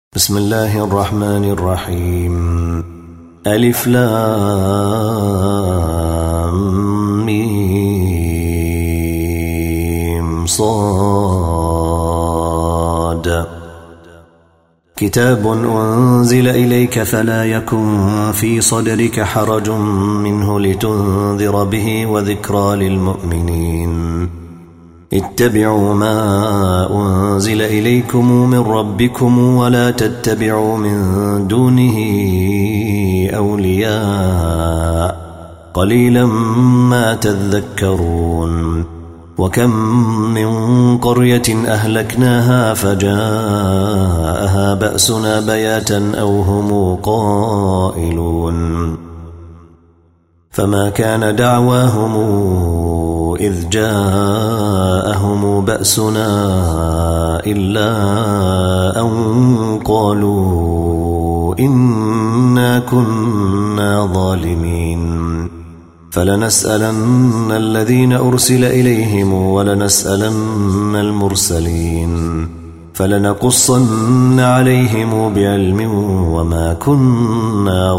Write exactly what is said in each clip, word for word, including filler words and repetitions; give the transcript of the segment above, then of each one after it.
بسم الله الرحمن الرحيم. ألف لام ميم صاد. كتاب أنزل إليك فلا يكن في صدرك حرج منه لتنذر به وذكرى للمؤمنين. اتبعوا ما أنزل إليكم من ربكم ولا تتبعوا من دونه أولياء قليلا ما تذكرون. وكم من قرية أهلكناها فجاءها بأسنا بياتا أو هم قائلون. فما كان دعواهم إذ جاءهم بأسنا إلا أن قالوا إنا كنا ظالمين. فلنسألن الذين أرسل إليهم ولنسألن المرسلين فلنقصن عليهم بعلم وما كنا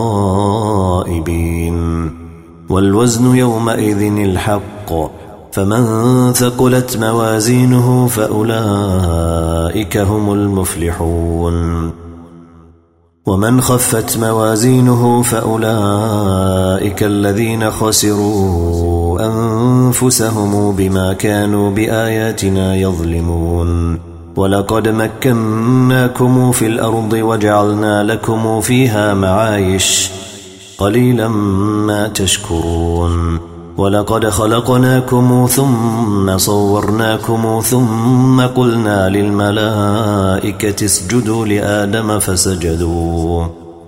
غائبين. والوزن يومئذ الحق فمن ثقلت موازينه فأولئك هم المفلحون. ومن خفت موازينه فأولئك الذين خسروا أنفسهم بما كانوا بآياتنا يظلمون. ولقد مكناكم في الأرض وجعلنا لكم فيها معايش قليلا ما تشكرون. ولقد خلقناكم ثم صورناكم ثم قلنا للملائكة اسجدوا لآدم فسجدوا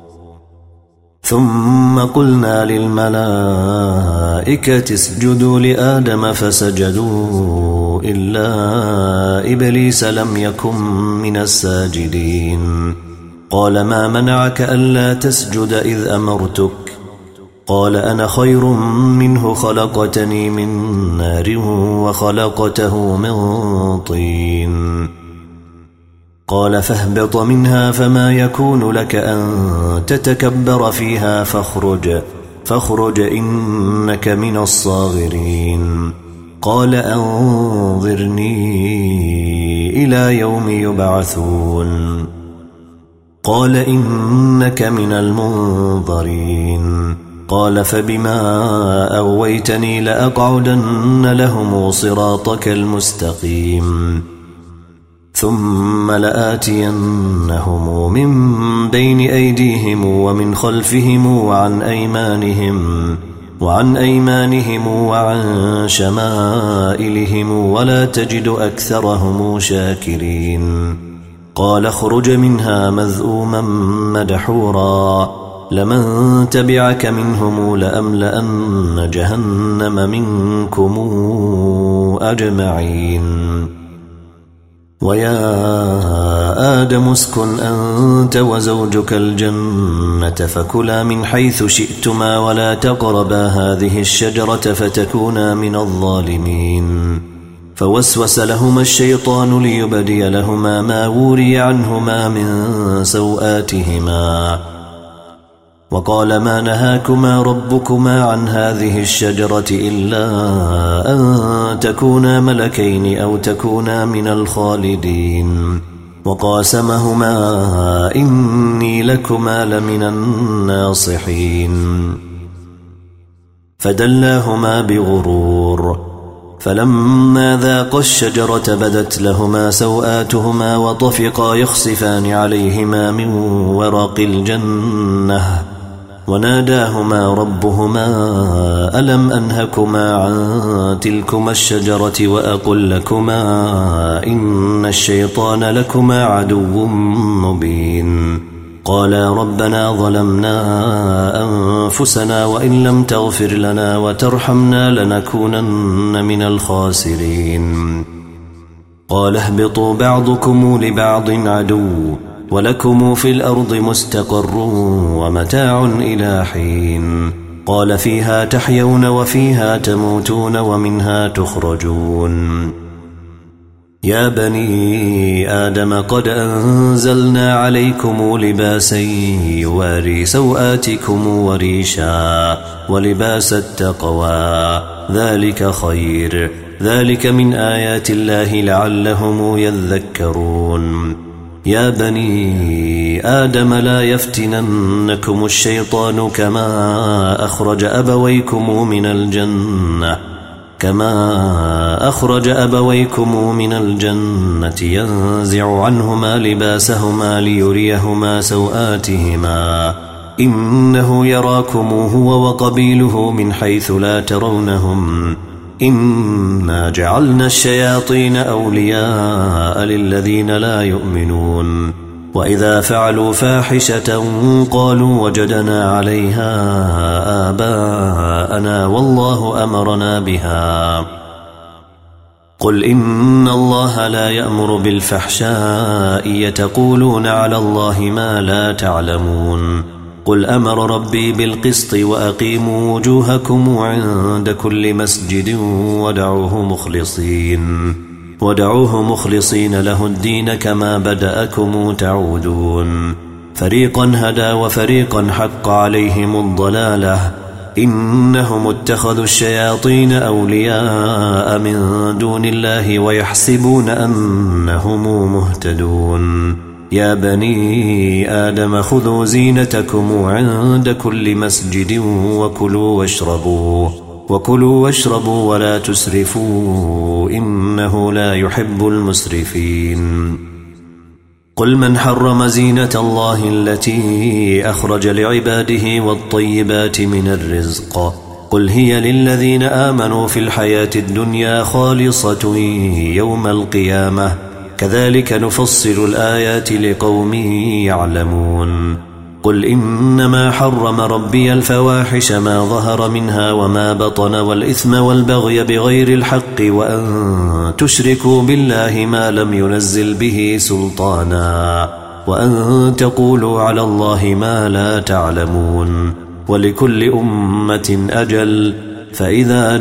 ثم قلنا للملائكة اسجدوا لآدم فسجدوا إلا إبليس لم يكن من الساجدين. قال ما منعك ألا تسجد إذ أمرتك؟ قال أنا خير منه خلقتني من نار وخلقته من طين. قال فاهبط منها فما يكون لك أن تتكبر فيها فاخرج فاخرج إنك من الصاغرين. قال أنظرني إلى يوم يبعثون. قال إنك من المنظرين. قال فبما أغويتني لأقعدن لهم صراطك المستقيم ثم لآتينهم من بين أيديهم ومن خلفهم وعن أيمانهم وعن أيمانهم وعن شمائلهم ولا تجد أكثرهم شاكرين. قال اخرج منها مذءوما مدحورا لمن تبعك منهم لأملأن جهنم منكم أجمعين. ويا آدم اسكن أنت وزوجك الجنة فكلا من حيث شئتما ولا تقربا هذه الشجرة فتكونا من الظالمين. فوسوس لهما الشيطان ليبدي لهما ما وري عنهما من سوآتهما وقال ما نهاكما ربكما عن هذه الشجرة إلا أن تكونا ملكين أو تكونا من الخالدين. وقاسمهما إني لكما لمن الناصحين. فدلاهما بغرور فلما ذاقا الشجرة بدت لهما سوآتهما وطفقا يخصفان عليهما من ورق الجنة وناداهما ربهما ألم أنهكما عن تلكما الشجرة وأقل لكما إن الشيطان لكما عدو مبين. قالا ربنا ظلمنا أنفسنا وإن لم تغفر لنا وترحمنا لنكونن من الخاسرين. قال اهبطوا بعضكم لبعض عدو ولكم في الأرض مستقر ومتاع إلى حين. قال فيها تحيون وفيها تموتون ومنها تخرجون. يا بني آدم قد أنزلنا عليكم لباسا يواري سوآتكم وريشا ولباس التقوى ذلك خير ذلك من آيات الله لعلهم يذكرون يا بني آدم لا يفتننكم الشيطان كما أخرج أبويكم من الجنة كما أخرج أبويكم من الجنة ينزع عنهما لباسهما ليريهما سوآتهما إنه يراكم هو وقبيله من حيث لا ترونهم إنا جعلنا الشياطين أولياء للذين لا يؤمنون وإذا فعلوا فاحشة قالوا وجدنا عليها آباءنا والله أمرنا بها قل إن الله لا يأمر بالفحشاء يتقولون على الله ما لا تعلمون قل أمر ربي بالقسط وأقيموا وجوهكم عند كل مسجد ودعوه مخلصين ودعوه مخلصين له الدين كما بدأكم تعودون فريقا هدى وفريقا حق عليهم الضلالة إنهم اتخذوا الشياطين أولياء من دون الله ويحسبون أنهم مهتدون يا بني آدم خذوا زينتكم عند كل مسجد وكلوا واشربوا وكلوا واشربوا ولا تسرفوا إنه لا يحب المسرفين قل من حرم زينة الله التي أخرج لعباده والطيبات من الرزق قل هي للذين آمنوا في الحياة الدنيا خالصة يوم القيامة كذلك نفصل الآيات لقوم يعلمون قل إنما حرم ربي الفواحش ما ظهر منها وما بطن والإثم والبغي بغير الحق وأن تشركوا بالله ما لم ينزل به سلطانا وأن تقولوا على الله ما لا تعلمون ولكل أمة أجل فإذا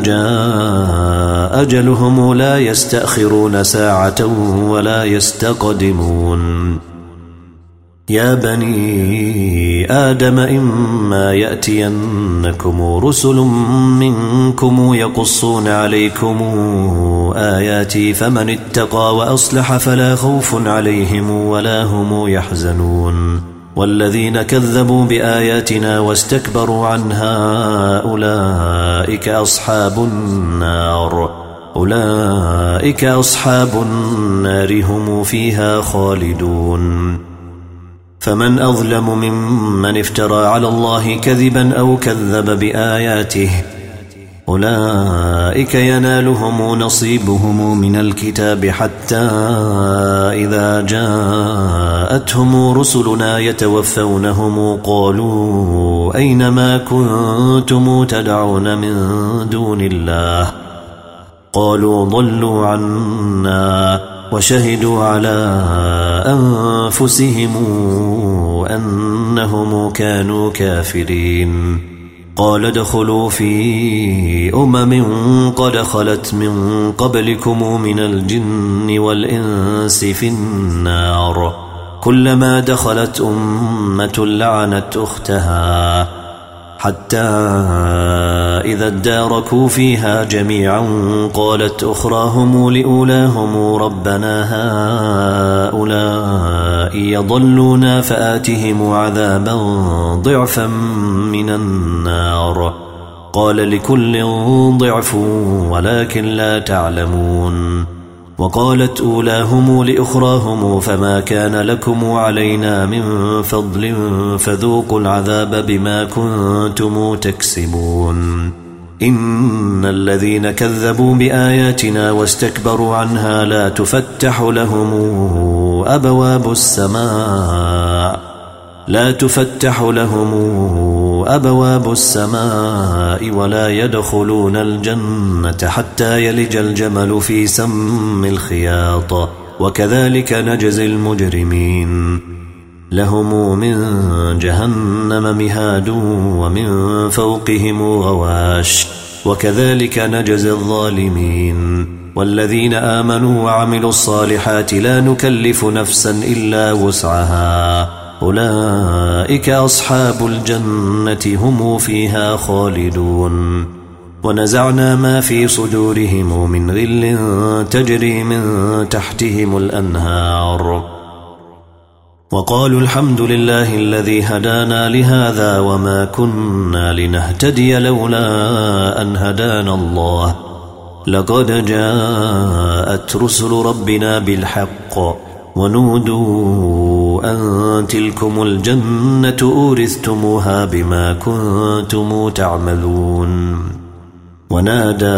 جاء أجلهم لا يستأخرون ساعة ولا يستقدمون يا بني آدم إما يأتينكم رسل منكم يقصون عليكم آياتي فمن اتقى وأصلح فلا خوف عليهم ولا هم يحزنون والذين كذبوا بآياتنا واستكبروا عنها أولئك أصحاب النار أولئك أصحاب النار هم فيها خالدون فمن أظلم ممن افترى على الله كذبا أو كذب بآياته أولئك ينالهم نصيبهم من الكتاب حتى إذا جاءتهم رسلنا يتوفونهم قالوا أينما كنتم تدعون من دون الله قالوا ضلوا عنا وشهدوا على أنفسهم أنهم كانوا كافرين قال ادخلوا في أمم قد خلت من قبلكم من الجن والإنس في النار كلما دخلت أمة لعنت أختها حتى إذا اداركوا فيها جميعا قالت أخراهم لأولاهم ربنا هؤلاء يضلونا فآتهم عذابا ضعفا من النار قال لكل ضعف ولكن لا تعلمون وقالت أولاهم لأخراهم فما كان لكم علينا من فضل فذوقوا العذاب بما كنتم تكسبون إن الذين كذبوا بآياتنا واستكبروا عنها لا تفتح لهم أبواب السماء لا تفتح لهم أبواب السماء ولا يدخلون الجنة حتى يلج الجمل في سم الخياط وكذلك نجزي المجرمين لهم من جهنم مهاد ومن فوقهم غواش وكذلك نجزي الظالمين والذين آمنوا وعملوا الصالحات لا نكلف نفسا إلا وسعها أولئك أصحاب الجنة هم فيها خالدون ونزعنا ما في صدورهم من غل تجري من تحتهم الأنهار وقالوا الحمد لله الذي هدانا لهذا وما كنا لنهتدي لولا أن هدانا الله لقد جاءت رسل ربنا بالحق ونودوا أن تلكم الجنة أورثتموها بما كنتم تعملون ونادى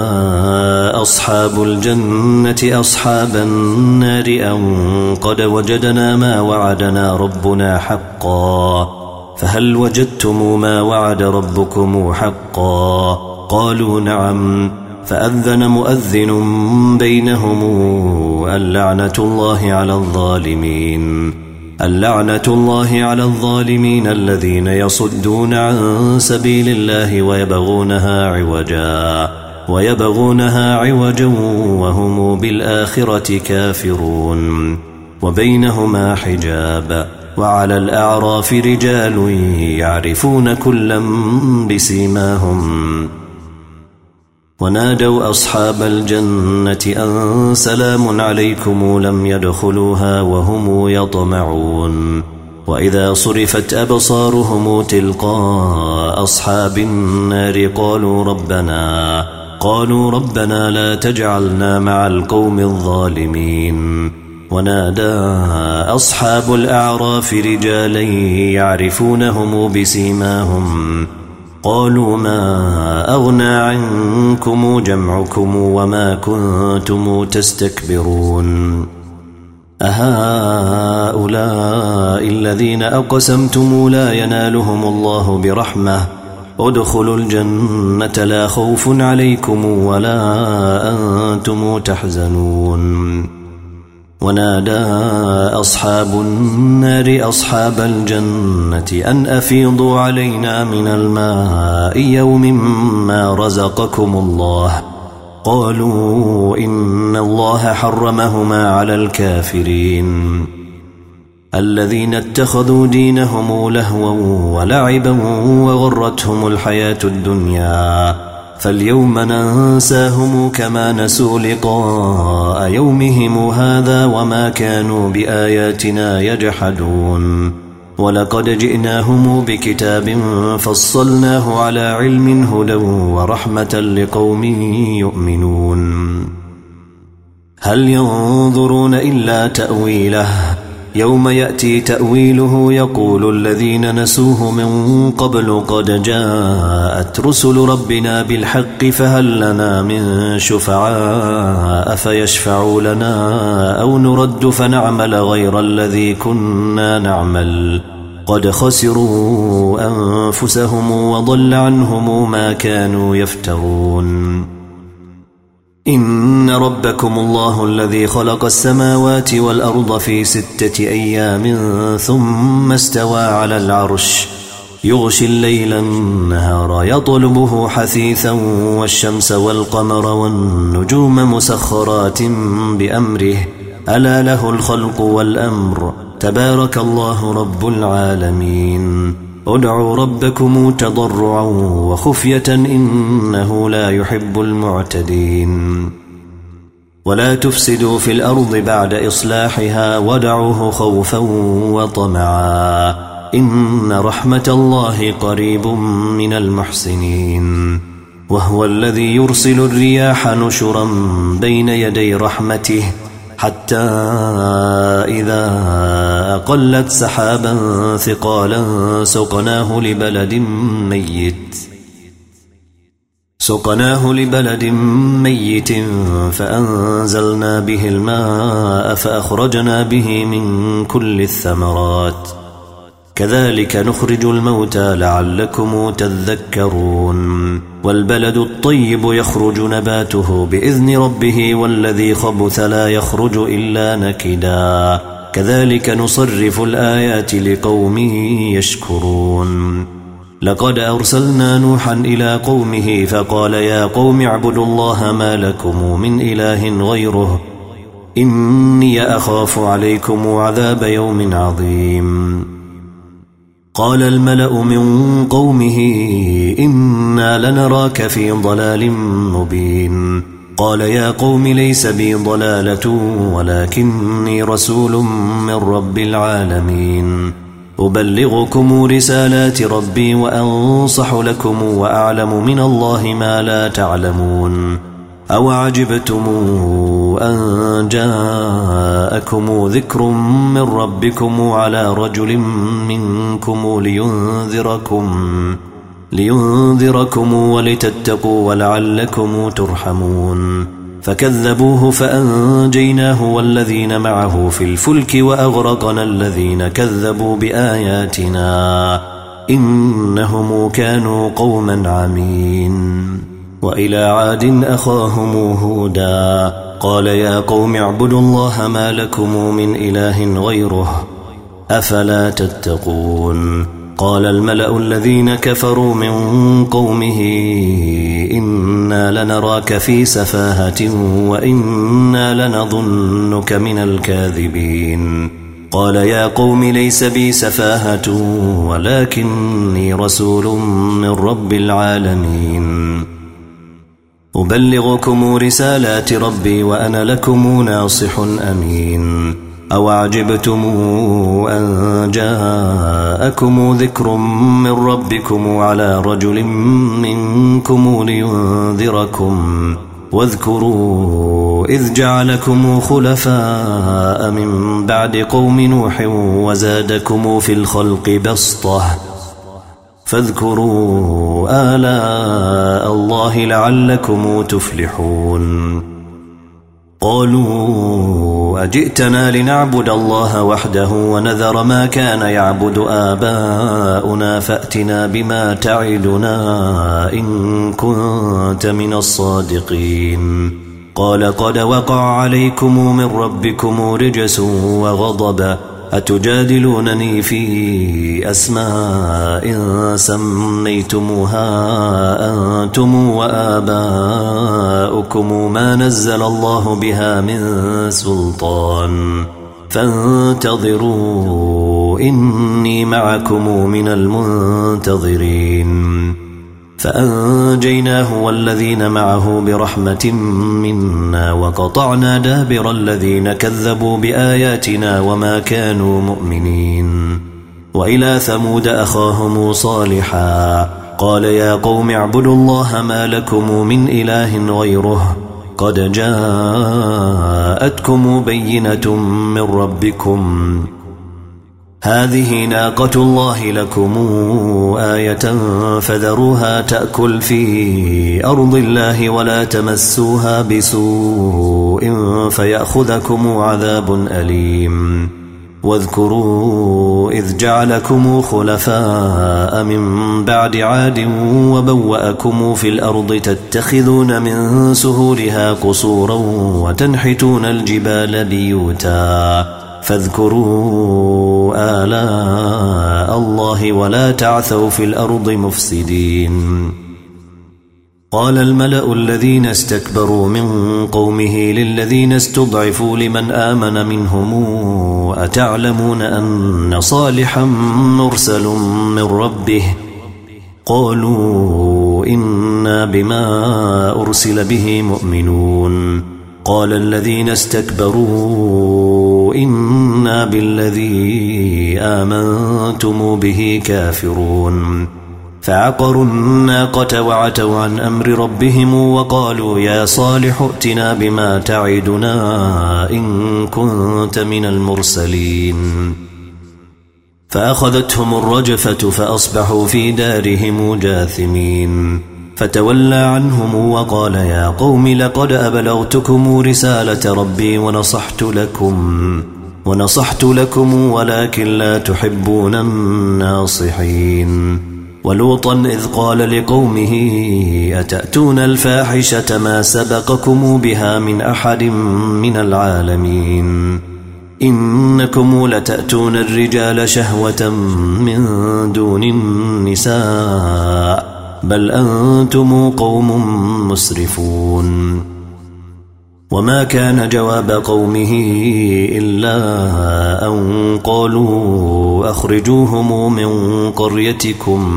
أصحاب الجنة أصحاب النار أن قد وجدنا ما وعدنا ربنا حقا فهل وجدتم ما وعد ربكم حقا قالوا نعم فأذن مؤذن بينهم اللعنة الله على الظالمين اللعنة الله على الظالمين الذين يصدون عن سبيل الله ويبغونها عوجا ويبغونها عوجا وهم بالآخرة كافرون وبينهما حجاب وعلى الأعراف رجال يعرفون كلا بسيماهم ونادوا أصحاب الجنة أن سلام عليكم لم يدخلوها وهم يطمعون وإذا صرفت أبصارهم تلقاء أصحاب النار قالوا ربنا قالوا ربنا لا تجعلنا مع القوم الظالمين ونادى أصحاب الأعراف رجالا يعرفونهم بسيماهم قالوا ما أغنى عنكم جمعكم وما كنتم تستكبرون أهؤلاء الذين أقسمتم لا ينالهم الله برحمة ادخلوا الجنة لا خوف عليكم ولا أنتم تحزنون ونادى أصحاب النار أصحاب الجنة أن أفيضوا علينا من الماء يوم ما رزقكم الله قالوا إن الله حرمهما على الكافرين الذين اتخذوا دينهم لهوا ولعبا وغرتهم الحياة الدنيا فاليوم ننساهم كما نسوا لقاء يومهم هذا وما كانوا بآياتنا يجحدون ولقد جئناهم بكتاب فصلناه على علم هدى ورحمة لقوم يؤمنون هل ينظرون إلا تأويله يوم يأتي تأويله يقول الذين نسوه من قبل قد جاءت رسل ربنا بالحق فهل لنا من شفعاء فيشفعوا لنا أو نرد فنعمل غير الذي كنا نعمل قد خسروا أنفسهم وضل عنهم ما كانوا يفترون إن ربكم الله الذي خلق السماوات والأرض في ستة أيام ثم استوى على العرش يغشي الليل النهار يطلبه حثيثا والشمس والقمر والنجوم مسخرات بأمره ألا له الخلق والأمر تبارك الله رب العالمين ادعوا ربكم تضرعا وخفية إنه لا يحب المعتدين ولا تفسدوا في الأرض بعد إصلاحها ودعوه خوفا وطمعا إن رحمة الله قريب من المحسنين وهو الذي يرسل الرياح نشرا بين يدي رحمته حتى إذا أقلت سحابا ثقالا سقناه لبلد ميت سقناه لبلد ميت فأنزلنا به الماء فأخرجنا به من كل الثمرات كذلك نخرج الموتى لعلكم تذكرون والبلد الطيب يخرج نباته بإذن ربه والذي خبث لا يخرج إلا نكدا كذلك نصرف الآيات لقوم يشكرون لقد أرسلنا نوحا إلى قومه فقال يا قوم اعبدوا الله ما لكم من إله غيره إني أخاف عليكم عذاب يوم عظيم قال الملأ من قومه إنا لنراك في ضلال مبين قال يا قوم ليس بي ضلالة ولكني رسول من رب العالمين أبلغكم رسالات ربي وأنصح لكم وأعلم من الله ما لا تعلمون أو عجبتم أن جاءكم ذكر من ربكم على رجل منكم لينذركم لينذركم ولتتقوا ولعلكم ترحمون فكذبوه فأنجيناه والذين معه في الفلك وأغرقنا الذين كذبوا بآياتنا إنهم كانوا قوما عمين وإلى عاد أخاهم هودا قال يا قوم اعبدوا الله ما لكم من إله غيره أفلا تتقون قال الملأ الذين كفروا من قومه إنا لنراك في سفاهة وإنا لنظنك من الكاذبين قال يا قوم ليس بي سفاهة ولكني رسول من رب العالمين أبلغكم رسالات ربي وأنا لكم ناصح أمين أو عجبتم أن جاءكم ذكر من ربكم على رجل منكم لينذركم واذكروا إذ جعلكم خلفاء من بعد قوم نوح وزادكم في الخلق بسطة فاذكروا آلاء الله لعلكم تفلحون قالوا أجئتنا لنعبد الله وحده ونذر ما كان يعبد آباؤنا فأتنا بما تعدنا إن كنت من الصادقين قال قد وقع عليكم من ربكم رجس وغضب أتجادلونني في أسماء سميتموها أنتم وآباؤكم ما نزل الله بها من سلطان فانتظروا إني معكم من المنتظرين فأنجيناه والذين معه برحمة منا وقطعنا دابر الذين كذبوا بآياتنا وما كانوا مؤمنين وإلى ثمود أخاهم صالحا قال يا قوم اعبدوا الله ما لكم من إله غيره قد جاءتكم بينة من ربكم هذه ناقة الله لكم آية فذروها تأكل في أرض الله ولا تمسوها بسوء فيأخذكم عذاب أليم واذكروا إذ جعلكم خلفاء من بعد عاد وبوأكم في الأرض تتخذون من سهولها قصورا وتنحتون الجبال بيوتا فاذكروا آلاء الله ولا تعثوا في الأرض مفسدين قال الملأ الذين استكبروا من قومه للذين استضعفوا لمن آمن منهم أتعلمون أن صالحا مرسل من ربه قالوا إنا بما أرسل به مؤمنون قال الذين استكبروا إنا بالذي آمنتم به كافرون فعقروا الناقة وعتوا عن أمر ربهم وقالوا يا صالح ائتنا بما تعدنا إن كنت من المرسلين فأخذتهم الرجفة فأصبحوا في دارهم جاثمين فتولى عنهم وقال يا قوم لقد أبلغتكم رسالة ربي ونصحت لكم ونصحت لكم ولكن لا تحبون الناصحين ولوطا إذ قال لقومه أتأتون الفاحشة ما سبقكم بها من أحد من العالمين إنكم لتأتون الرجال شهوة من دون النساء بل أنتم قوم مسرفون وما كان جواب قومه إلا أن قالوا أخرجوهم من قريتكم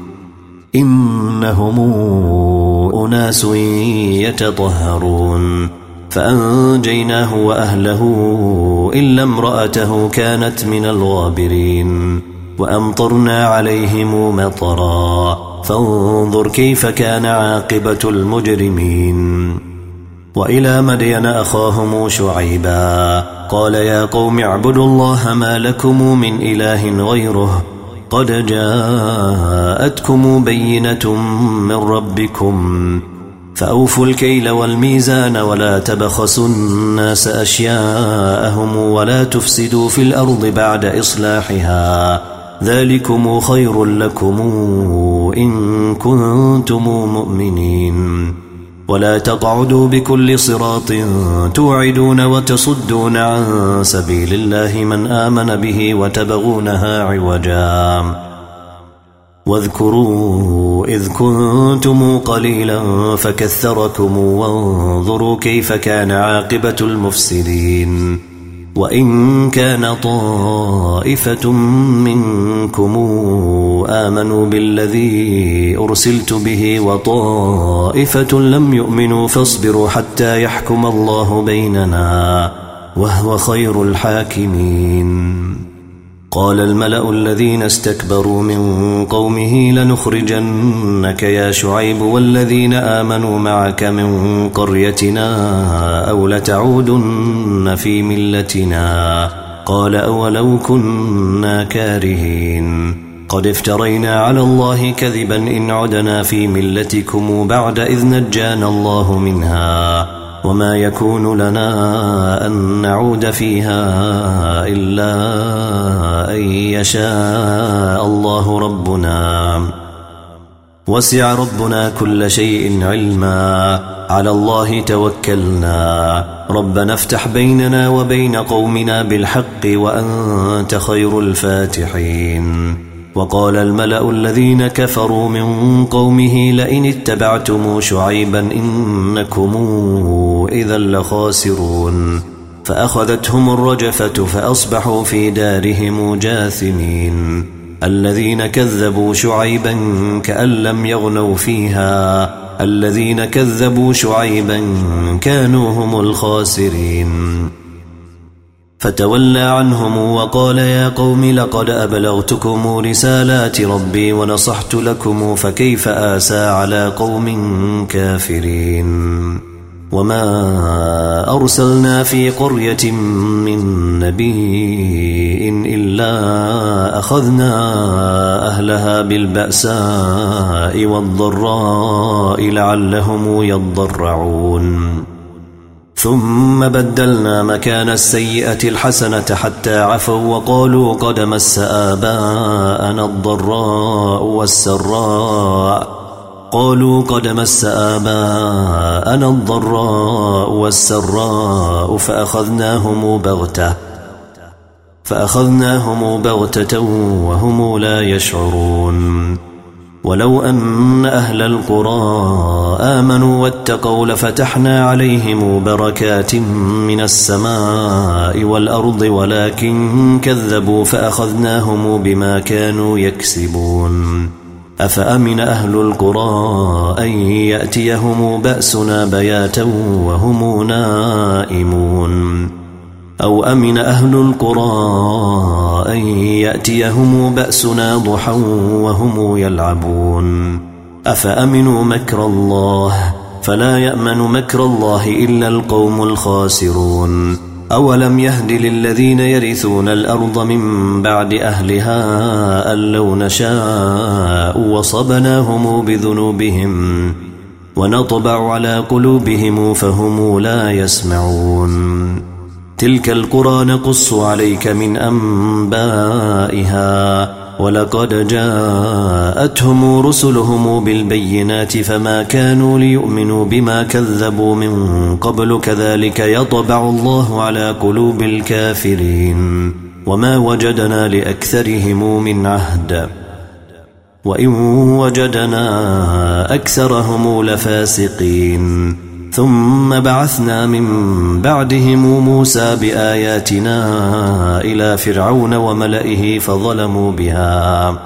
إنهم أناس يتطهرون فأنجيناه وأهله إلا امرأته كانت من الغابرين وأمطرنا عليهم مطرا فانظر كيف كان عاقبة المجرمين وإلى مدين أخاهم شعيبا قال يا قوم اعبدوا الله ما لكم من إله غيره قد جاءتكم بينة من ربكم فأوفوا الكيل والميزان ولا تبخسوا الناس أشياءهم ولا تفسدوا في الأرض بعد إصلاحها ذلكم خير لكم إن كنتم مؤمنين ولا تقعدوا بكل صراط توعدون وتصدون عن سبيل الله من آمن به وتبغونها عوجا واذكروا إذ كنتم قليلا فكثركم وانظروا كيف كان عاقبة المفسدين وإن كان طائفة منكم آمنوا بالذي أرسلت به وطائفة لم يؤمنوا فاصبروا حتى يحكم الله بيننا وهو خير الحاكمين قال الملأ الذين استكبروا من قومه لنخرجنك يا شعيب والذين آمنوا معك من قريتنا أو لتعودن في ملتنا قال أولو كنا كارهين قد افترينا على الله كذبا إن عدنا في ملتكم بعد إذ نجانا الله منها وما يكون لنا أن نعود فيها إلا أن يشاء الله ربنا وسع ربنا كل شيء علما على الله توكلنا ربنا افتح بيننا وبين قومنا بالحق وأنت خير الفاتحين وقال الملأ الذين كفروا من قومه لئن اتبعتم شعيبا إنكم إذا لخاسرون فأخذتهم الرجفة فأصبحوا في دارهم جاثمين الذين كذبوا شعيبا كأن لم يغنوا فيها الذين كذبوا شعيبا كانوا هم الخاسرين فتولى عنهم وقال يا قوم لقد أبلغتكم رسالات ربي ونصحت لكم فكيف آسى على قوم كافرين وما أرسلنا في قرية من نبي إلا أخذنا أهلها بالبأساء والضراء لعلهم يضرعون ثم بدلنا مكان السيئة الحسنة حتى عفوا وقالوا قد مس آباءنا الضراء والسراء قالوا قد مس آباءنا الضراء والسراء فأخذناهم بغتة فأخذناهم بغتة وهم لا يشعرون ولو أن أهل القرى آمنوا واتقوا لفتحنا عليهم بركات من السماء والأرض ولكن كذبوا فأخذناهم بما كانوا يكسبون أفأمن أهل القرى أن يأتيهم بأسنا بياتا وهم نائمون أو أمن أهل القرى أن يأتيهم بأسنا ضحى وهم يلعبون أفأمنوا مكر الله فلا يأمن مكر الله إلا القوم الخاسرون أولم يهد للذين يرثون الأرض من بعد أهلها أن لو نشاء وصبناهم بذنوبهم ونطبع على قلوبهم فهم لا يسمعون تلك القرى نقص عليك من أنبائها ولقد جاءتهم رسلهم بالبينات فما كانوا ليؤمنوا بما كذبوا من قبل كذلك يطبع الله على قلوب الكافرين وما وجدنا لأكثرهم من عهد وإن وجدنا أكثرهم لفاسقين ثم بعثنا من بعدهم موسى بآياتنا إلى فرعون وملئه فظلموا بها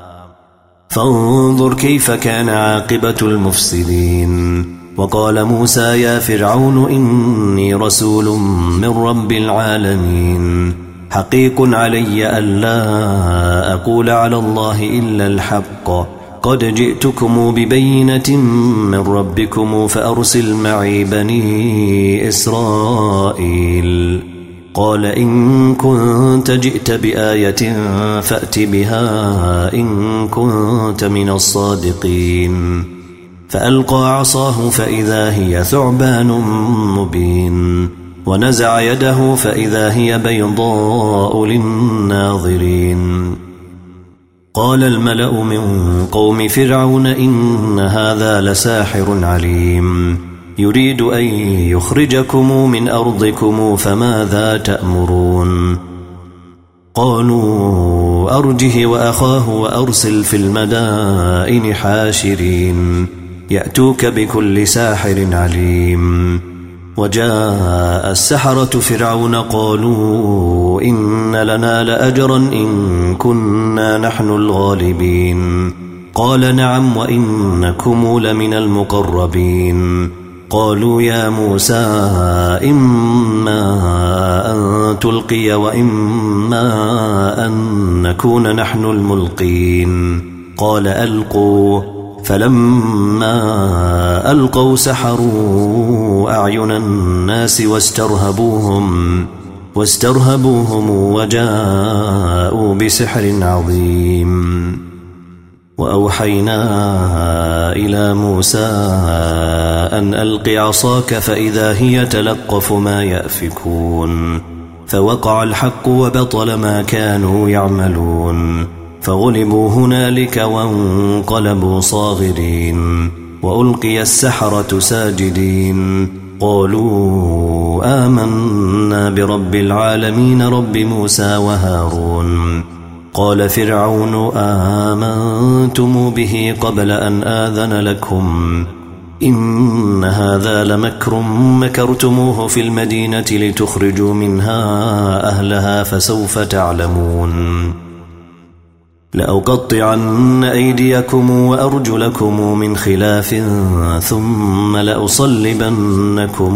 فانظر كيف كان عاقبة المفسدين وقال موسى يا فرعون إني رسول من رب العالمين حقيق علي ألا أقول على الله إلا الحق قد جئتكم ببينة من ربكم فأرسل معي بني إسرائيل قال إن كنت جئت بآية فأت بها إن كنت من الصادقين فألقى عصاه فإذا هي ثعبان مبين ونزع يده فإذا هي بيضاء للناظرين قال الملأ من قوم فرعون إن هذا لساحر عليم يريد أن يخرجكم من أرضكم فماذا تأمرون قالوا أرجه وأخاه وأرسل في المدائن حاشرين يأتوك بكل ساحر عليم وجاء السحرة فرعون قالوا إن لنا لأجرا إن كنا نحن الغالبين قال نعم وإنكم لمن المقربين قالوا يا موسى إما أن تلقي وإما أن نكون نحن الملقين قال ألقوا فلما ألقوا سحروا أعين الناس واسترهبوهم واسترهبوهم وجاءوا بسحر عظيم وأوحينا إلى موسى أن ألق عصاك فإذا هي تلقف ما يأفكون فوقع الحق وبطل ما كانوا يعملون فغلبوا هنالك وانقلبوا صاغرين وألقي السحرة ساجدين قالوا آمنا برب العالمين رب موسى وهارون قال فرعون آمنتم به قبل أن آذن لكم إن هذا لمكر مكرتموه في المدينة لتخرجوا منها أهلها فسوف تعلمون لأقطعن أيديكم وأرجلكم من خلاف ثم لأصلبنكم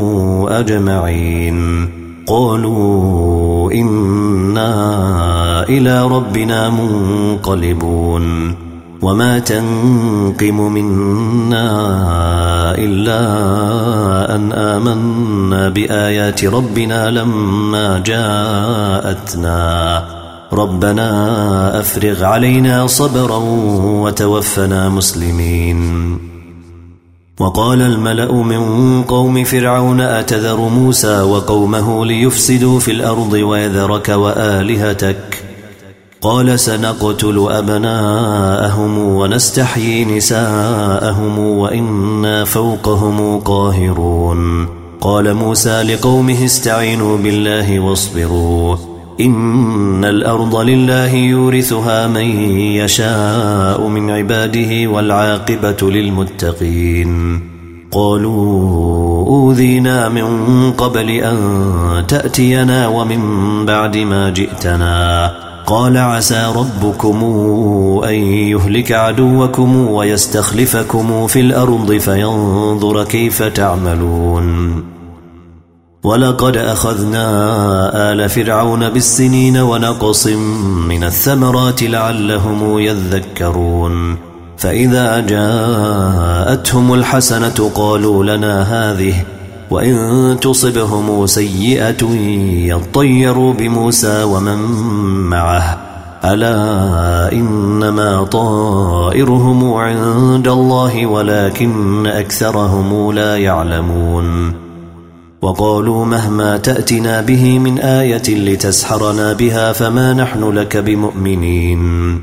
أجمعين قالوا إنا إلى ربنا منقلبون وما تنقم منا إلا أن آمنا بآيات ربنا لما جاءتنا ربنا أفرغ علينا صبرا وتوفنا مسلمين وقال الملأ من قوم فرعون أتذر موسى وقومه ليفسدوا في الأرض ويذرك وآلهتك قال سنقتل أبناءهم ونستحيي نساءهم وإنا فوقهم قاهرون قال موسى لقومه استعينوا بالله واصبروا إن الأرض لله يورثها من يشاء من عباده والعاقبة للمتقين قالوا أوذينا من قبل أن تأتينا ومن بعد ما جئتنا قال عسى ربكم أن يهلك عدوكم ويستخلفكم في الأرض فينظر كيف تعملون ولقد أخذنا آل فرعون بالسنين ونقص من الثمرات لعلهم يذكرون فإذا جاءتهم الحسنة قالوا لنا هذه وإن تصبهم سيئة يطيروا بموسى ومن معه ألا إنما طائرهم عند الله ولكن أكثرهم لا يعلمون وقالوا مهما تأتنا به من آية لتسحرنا بها فما نحن لك بمؤمنين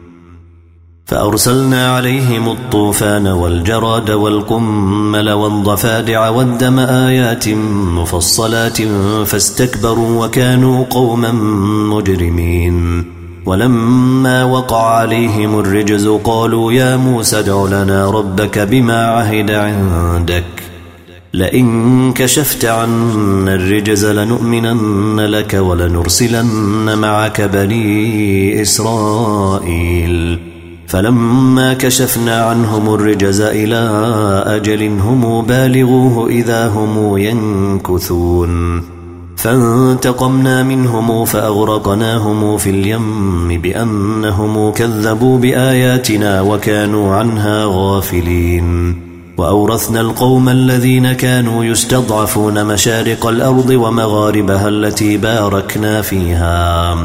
فأرسلنا عليهم الطوفان والجراد والقمل والضفادع والدم آيات مفصلات فاستكبروا وكانوا قوما مجرمين ولما وقع عليهم الرجز قالوا يا موسى ادع لنا ربك بما عهد عندك لئن كشفت عنا الرجز لنؤمنن لك ولنرسلن معك بني إسرائيل فلما كشفنا عنهم الرجز إلى أجل هم بالغوه إذا هم ينكثون فانتقمنا منهم فأغرقناهم في اليم بأنهم كذبوا بآياتنا وكانوا عنها غافلين وأورثنا القوم الذين كانوا يستضعفون مشارق الأرض ومغاربها التي باركنا فيها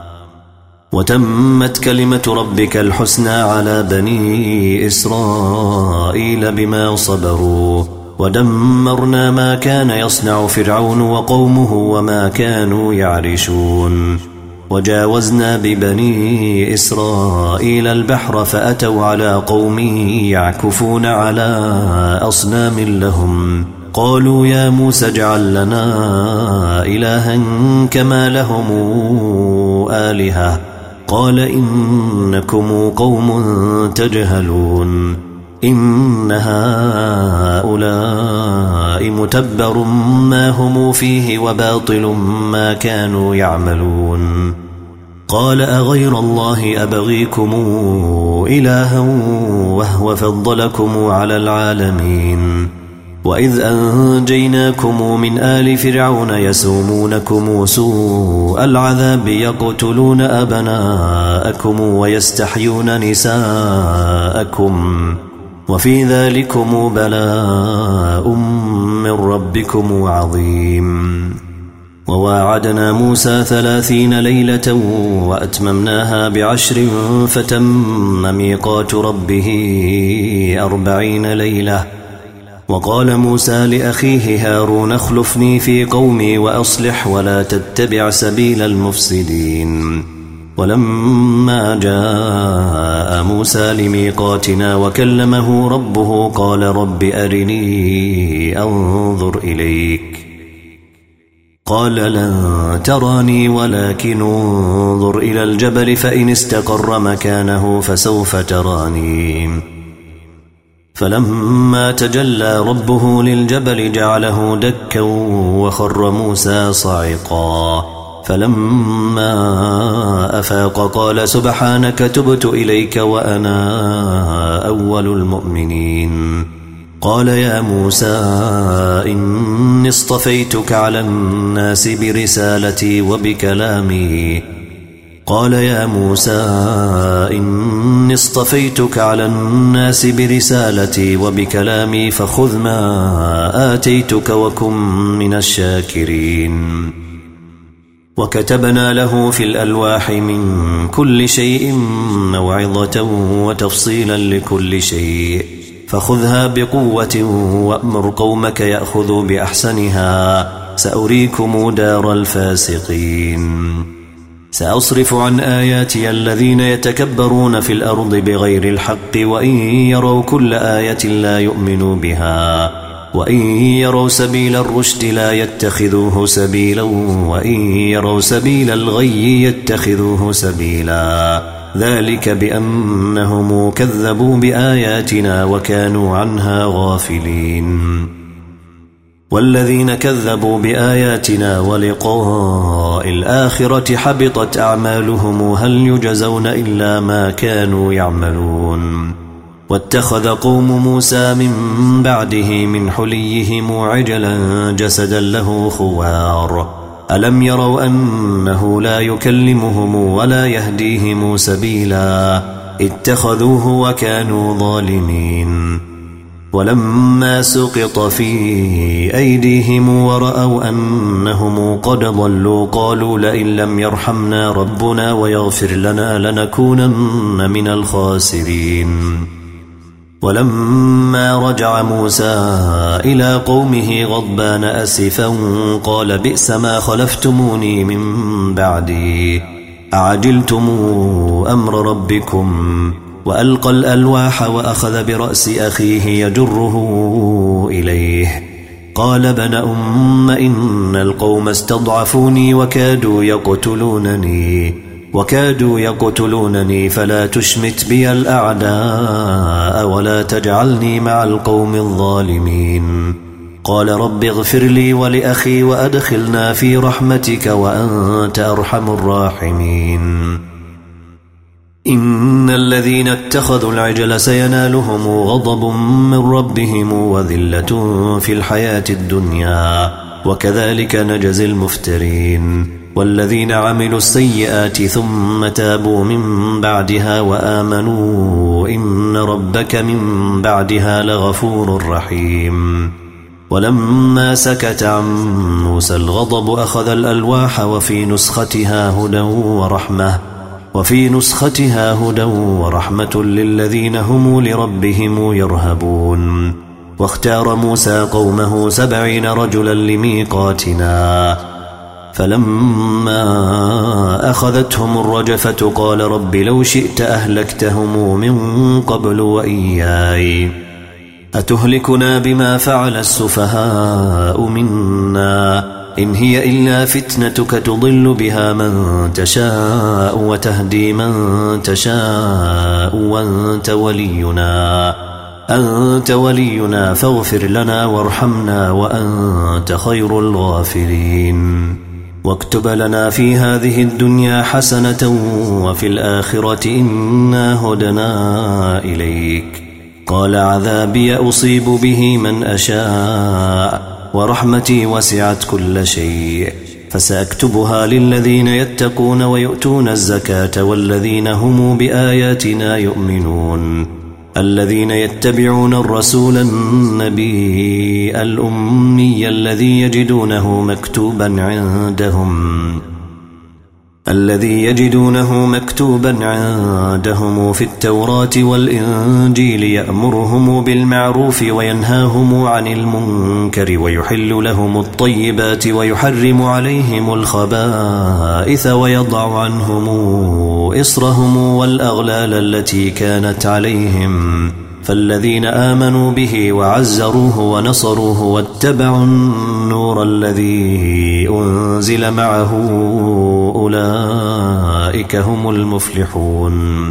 وتمت كلمة ربك الحسنى على بني إسرائيل بما صبروا ودمرنا ما كان يصنع فرعون وقومه وما كانوا يعرشون وجاوزنا ببني إسرائيل البحر فأتوا على قوم يعكفون على أصنام لهم قالوا يا موسى اجعل لنا إلها كما لهم آلهة قال إنكم قوم تجهلون إن هؤلاء متبر ما هم فيه وباطل ما كانوا يعملون قال أغير الله أبغيكم إلها وهو فضلكم على العالمين وإذ أنجيناكم من آل فرعون يسومونكم سوء العذاب يقتلون أبناءكم ويستحيون نساءكم وفي ذلكم بلاء من ربكم عظيم وواعدنا موسى ثلاثين ليلة وأتممناها بعشر فتم ميقات ربه أربعين ليلة وقال موسى لأخيه هارون اخلفني في قومي وأصلح ولا تتبع سبيل المفسدين ولما جاء موسى لميقاتنا وكلمه ربه قال رب أرني أنظر إليك قال لن تراني ولكن انظر إلى الجبل فإن استقر مكانه فسوف تراني فلما تجلى ربه للجبل جعله دكا وخر موسى صعقا فلما أفاق قال سبحانك تبت إليك وأنا أول المؤمنين قال يا موسى إني اصطفيتك على الناس برسالتي وبكلامي قال يا موسى إني اصطفيتك على الناس برسالتي وبكلامي فخذ ما آتيتك وكن من الشاكرين وكتبنا له في الألواح من كل شيء موعظة وتفصيلا لكل شيء فخذها بقوة وأمر قومك يأخذوا بأحسنها سأريكم دار الفاسقين سأصرف عن آياتي الذين يتكبرون في الأرض بغير الحق وإن يروا كل آية لا يؤمنوا بها وإن يروا سبيل الرشد لا يتخذوه سبيلا وإن يروا سبيل الغي يتخذوه سبيلا ذلك بأنهم كذبوا بآياتنا وكانوا عنها غافلين والذين كذبوا بآياتنا ولقاء الآخرة حبطت أعمالهم هل يجزون إلا ما كانوا يعملون واتخذ قوم موسى من بعده من حليهم عجلا جسدا له خوار ألم يروا أنه لا يكلمهم ولا يهديهم سبيلا اتخذوه وكانوا ظالمين ولما سقط في أيديهم ورأوا أنهم قد ضلوا قالوا لئن لم يرحمنا ربنا ويغفر لنا لنكونن من الخاسرين ولما رجع موسى إلى قومه غضبان أسفا قال بئس ما خلفتموني من بعدي أعجلتم أمر ربكم وألقى الألواح وأخذ برأس أخيه يجره إليه قال ابن أم إن القوم استضعفوني وكادوا يقتلونني وكادوا يقتلونني فلا تشمت بي الأعداء ولا تجعلني مع القوم الظالمين قال رب اغفر لي ولأخي وأدخلنا في رحمتك وأنت أرحم الراحمين إن الذين اتخذوا العجل سينالهم غضب من ربهم وذلة في الحياة الدنيا وكذلك نجزي المفترين والذين عملوا السيئات ثم تابوا من بعدها وآمنوا إن ربك من بعدها لغفور رحيم ولما سكت عن موسى الغضب أخذ الألواح وفي نسختها هدى ورحمة وفي نسختها هدى ورحمة للذين هم لربهم يرهبون واختار موسى قومه سبعين رجلا لميقاتنا فلما أخذتهم الرجفة قال رب لو شئت أهلكتهم من قبل وإياي أتهلكنا بما فعل السفهاء منا إن هي إلا فتنتك تضل بها من تشاء وتهدي من تشاء وأنت ولينا أنت ولينا فاغفر لنا وارحمنا وأنت خير الغافرين واكتب لنا في هذه الدنيا حسنة وفي الآخرة إنا هدنا إليك قال عذابي أصيب به من أشاء ورحمتي وسعت كل شيء فسأكتبها للذين يتقون ويؤتون الزكاة والذين هم بآياتنا يؤمنون الذين يتبعون الرسول النبي الأمي الذي يجدونه مكتوبا عندهم الذي يجدونه مكتوبا عندهم في التوراة والإنجيل يأمرهم بالمعروف وينهاهم عن المنكر ويحل لهم الطيبات ويحرم عليهم الخبائث ويضع عنهم إصرهم والأغلال التي كانت عليهم فالذين آمنوا به وعزروه ونصروه واتبعوا النور الذي أنزل معه أولئك هم المفلحون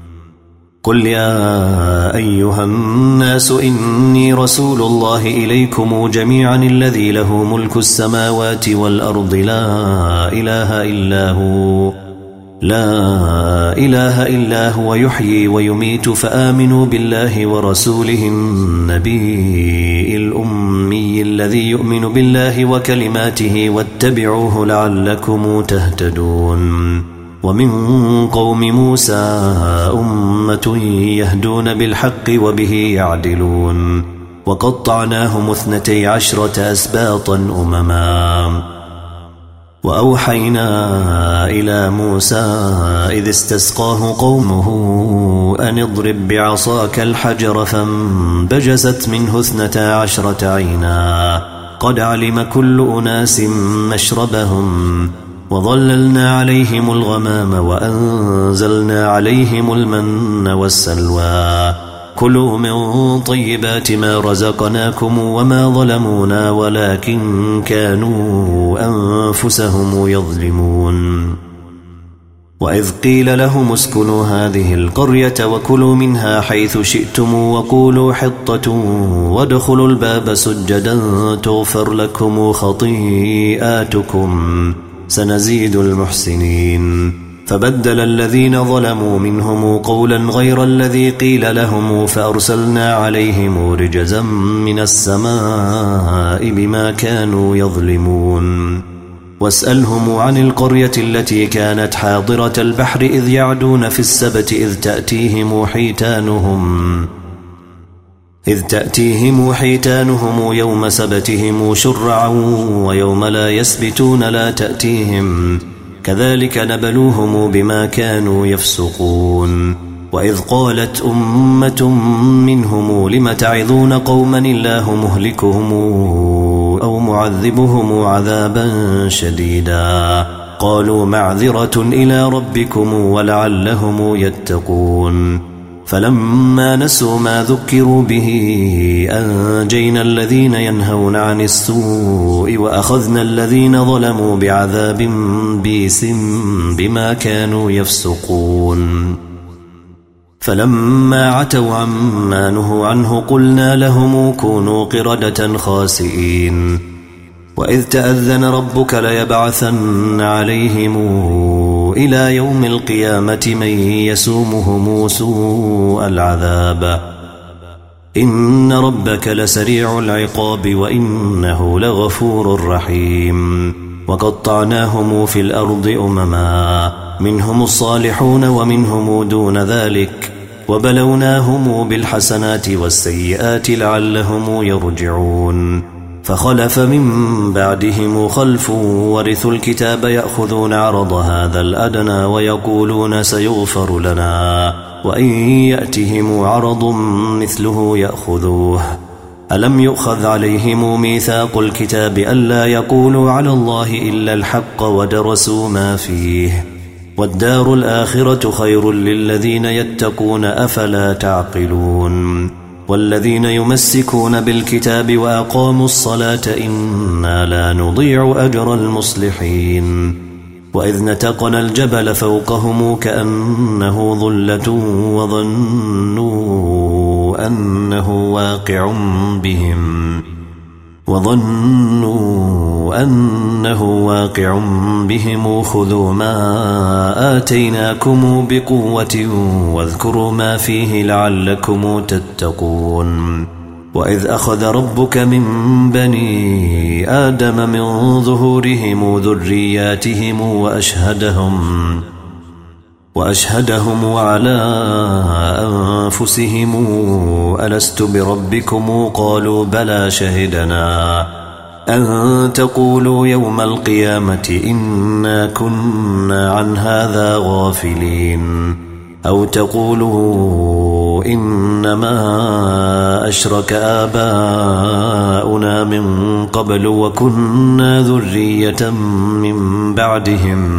قل يا أيها الناس إني رسول الله إليكم جميعا الذي له ملك السماوات والأرض لا إله إلا هو لا إله إلا هو يحيي ويميت فآمنوا بالله ورسوله النبي الأمي الذي يؤمن بالله وكلماته واتبعوه لعلكم تهتدون ومن قوم موسى أمة يهدون بالحق وبه يعدلون وقطعناهم اثنتي عشرة أسباطا أمما وأوحينا إلى موسى إذ استسقاه قومه أن اضرب بعصاك الحجر فانبجست منه اثنتا عشرة عينا قد علم كل أناس مشربهم وظللنا عليهم الغمام وأنزلنا عليهم المن والسلوى كلوا من طيبات ما رزقناكم وما ظلمونا ولكن كانوا أنفسهم يظلمون وإذ قيل لهم اسكنوا هذه القرية وكلوا منها حيث شئتم وقولوا حطة وادخلوا الباب سجدا تغفر لكم خطيئاتكم سنزيد المحسنين فبدل الذين ظلموا منهم قولا غير الذي قيل لهم فأرسلنا عليهم رجزا من السماء بما كانوا يظلمون واسألهم عن القرية التي كانت حاضرة البحر إذ يعدون في السبت إذ تأتيهم حيتانهم إذ تأتيهم حيتانهم يوم سبتهم شرعا ويوم لا يسبتون لا تأتيهم كذلك نبلوهم بما كانوا يفسقون وإذ قالت أمة منهم لم تعظون قوما الله مهلكهم أو معذبهم عذابا شديدا قالوا معذرة إلى ربكم ولعلهم يتقون فلما نسوا ما ذكروا به أنجينا الذين ينهون عن السوء وأخذنا الذين ظلموا بعذاب بئيس بما كانوا يفسقون فلما عتوا عما نهوا عنه قلنا لهم كونوا قردة خاسئين وإذ تأذن ربك ليبعثن عليهم إلى يوم القيامة من يسومهم سوء العذاب إن ربك لسريع العقاب وإنه لغفور رحيم وقطعناهم في الأرض أمما منهم الصالحون ومنهم دون ذلك وبلوناهم بالحسنات والسيئات لعلهم يرجعون فخلف من بعدهم خلف ورثوا الكتاب يأخذون عرض هذا الأدنى ويقولون سيغفر لنا وإن يأتهم عرض مثله يأخذوه ألم يؤخذ عليهم ميثاق الكتاب ألا يقولوا على الله إلا الحق ودرسوا ما فيه والدار الآخرة خير للذين يتقون أفلا تعقلون والذين يمسكون بالكتاب وأقاموا الصلاة إنا لا نضيع أجر المصلحين وإذ نتقنا الجبل فوقهم كأنه ظلة وظنوا أنه واقع بهم وظنوا أنه واقع بهم خذوا ما آتيناكم بقوة واذكروا ما فيه لعلكم تتقون وإذ أخذ ربك من بني آدم من ظهورهم ذرياتهم وأشهدهم وأشهدهم على أنفسهم ألست بربكم قالوا بلى شهدنا أن تقولوا يوم القيامة إنا كنا عن هذا غافلين أو تقولوا إنما أشرك آباؤنا من قبل وكنا ذرية من بعدهم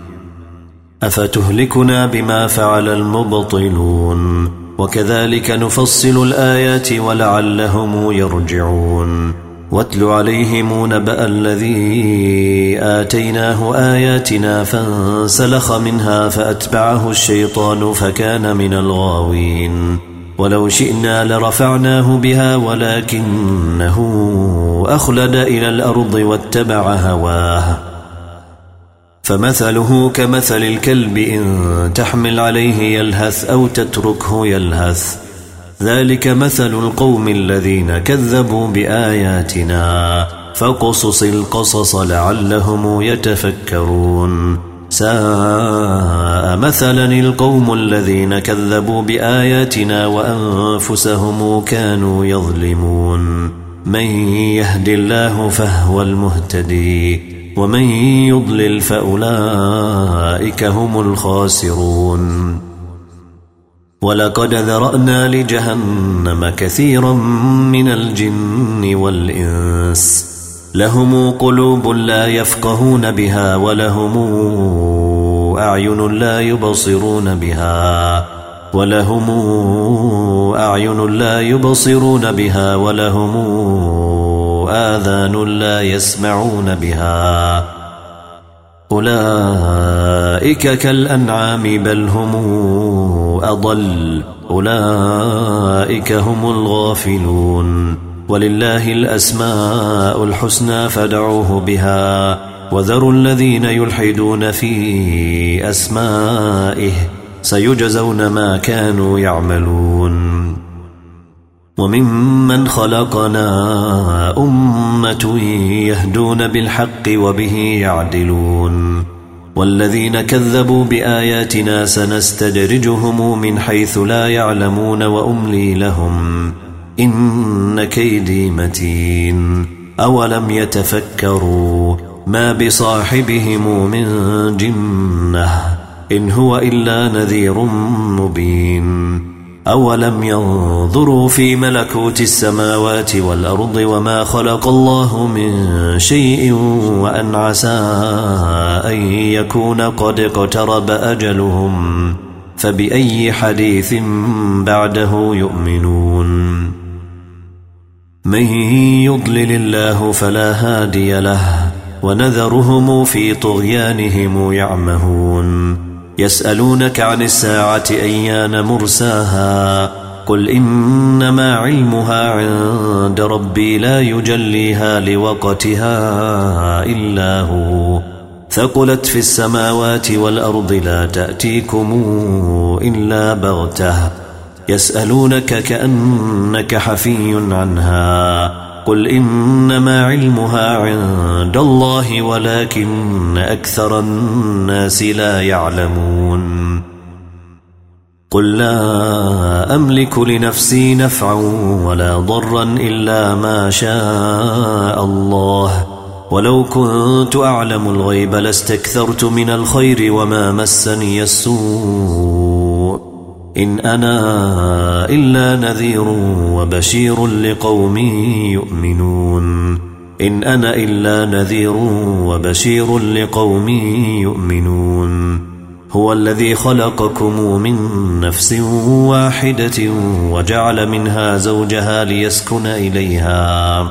أفتهلكنا بما فعل المبطلون وكذلك نفصل الآيات ولعلهم يرجعون واتل عليهم نبأ الذي آتيناه آياتنا فانسلخ منها فأتبعه الشيطان فكان من الغاوين ولو شئنا لرفعناه بها ولكنه أخلد إلى الأرض واتبع هواه فمثله كمثل الكلب إن تحمل عليه يلهث أو تتركه يلهث ذلك مثل القوم الذين كذبوا بآياتنا فقصص القصص لعلهم يتفكرون ساء مثلا القوم الذين كذبوا بآياتنا وأنفسهم كانوا يظلمون من يهد الله فهو المهتدي ومن يضلل فأولئك هم الخاسرون ولقد ذرأنا لجهنم كثيرا من الجن والإنس لهم قلوب لا يفقهون بها ولهم أعين لا يبصرون بها ولهم أعين لا يبصرون بها ولهم آذان لا يسمعون بها أولئك كالأنعام بل هم أضل أولئك هم الغافلون ولله الأسماء الحسنى فادعوه بها وذروا الذين يلحدون في أسمائه سيجزون ما كانوا يعملون وممن خلقنا أمة يهدون بالحق وبه يعدلون والذين كذبوا بآياتنا سنستدرجهم من حيث لا يعلمون وأملي لهم إن كيدي متين أولم يتفكروا ما بصاحبهم من جنة إن هو إلا نذير مبين أولم ينظروا في ملكوت السماوات والأرض وما خلق الله من شيء وأن عسى أن يكون قد اقترب أجلهم فبأي حديث بعده يؤمنون من يضلل الله فلا هادي له ونذرهم في طغيانهم يعمهون يسألونك عن الساعة أيان مرساها قل إنما علمها عند ربي لا يجليها لوقتها إلا هو ثقلت في السماوات والأرض لا تأتيكم إلا بغتة يسألونك كأنك حفي عنها قل إنما علمها عند الله ولكن أكثر الناس لا يعلمون قل لا أملك لنفسي نفعا ولا ضرا إلا ما شاء الله ولو كنت أعلم الغيب لاستكثرت من الخير وما مسني السوء إن أنا إلا نذير وبشير لقوم يؤمنون إن أنا إلا نذير وبشير لقوم يؤمنون هو الذي خلقكم من نفس واحدة وجعل منها زوجها ليسكن إليها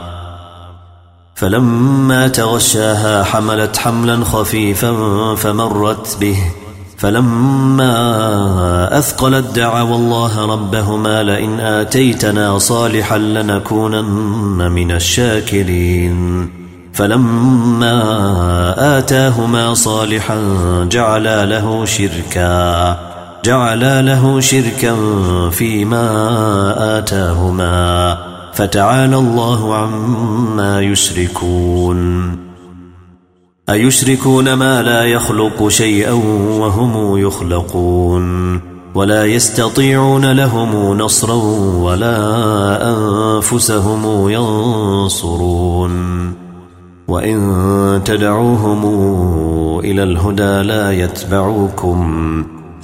فلما تغشاها حملت حملا خفيفا فمرت به فلما أثقلت دعوا الله ربهما لئن آتيتنا صالحا لنكونن من الشاكرين فلما آتاهما صالحا جعلا له شركا جعلا له شركا فيما آتاهما فتعالى الله عما يشركون أيشركون ما لا يخلق شيئا وهم يخلقون ولا يستطيعون لهم نصرا ولا أنفسهم ينصرون وإن تدعوهم إلى الهدى لا يتبعوكم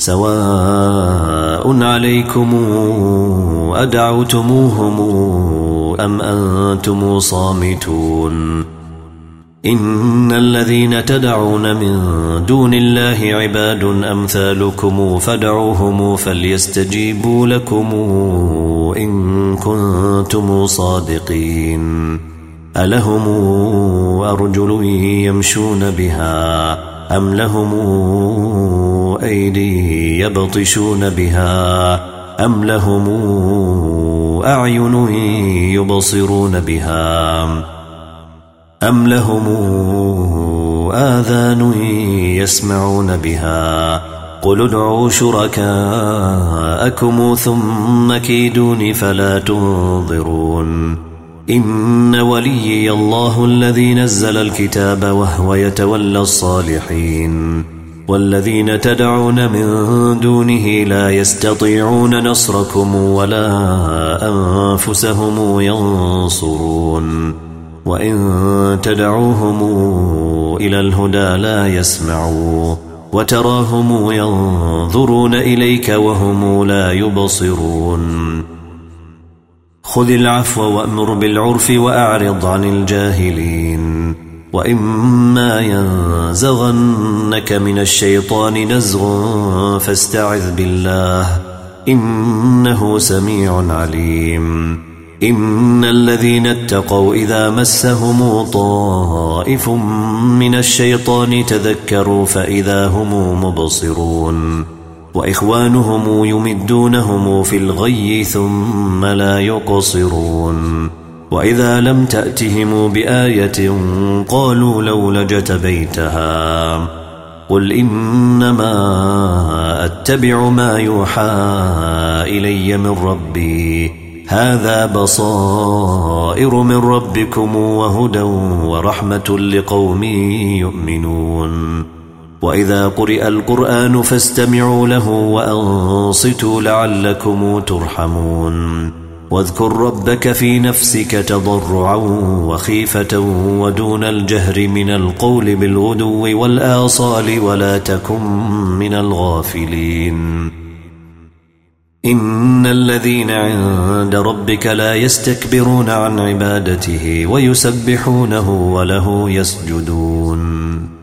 سواء عليكم أدعوتموهم أم أنتم صامتون إن الذين تدعون من دون الله عباد أمثالكم فادعوهم فليستجيبوا لكم إن كنتم صادقين ألهم أرجل يمشون بها أم لهم أيدي يبطشون بها أم لهم أعين يبصرون بها أم لهم آذان يسمعون بها قل ادعوا شركاءكم ثم كيدون فلا تنظرون إن وليي الله الذي نزل الكتاب وهو يتولى الصالحين والذين تدعون من دونه لا يستطيعون نصركم ولا أنفسهم ينصرون وإن تدعوهم إلى الهدى لا يسمعوا وتراهم ينظرون إليك وهم لا يبصرون خذ العفو وأمر بالعرف وأعرض عن الجاهلين وإما ينزغنك من الشيطان نزغ فاستعذ بالله إنه سميع عليم إن الذين اتقوا إذا مسهم طائف من الشيطان تذكروا فإذا هم مبصرون وإخوانهم يمدونهم في الغي ثم لا يقصرون وإذا لم تأتهم بآية قالوا لولا اجتبيتها قل إنما أتبع ما يوحى إلي من ربي هذا بصائر من ربكم وهدى ورحمة لقوم يؤمنون وإذا قرئ القرآن فاستمعوا له وأنصتوا لعلكم ترحمون واذكر ربك في نفسك تضرعا وخيفة ودون الجهر من القول بالغدو والآصال ولا تكن من الغافلين إن الذين عند ربك لا يستكبرون عن عبادته ويسبحونه وله يسجدون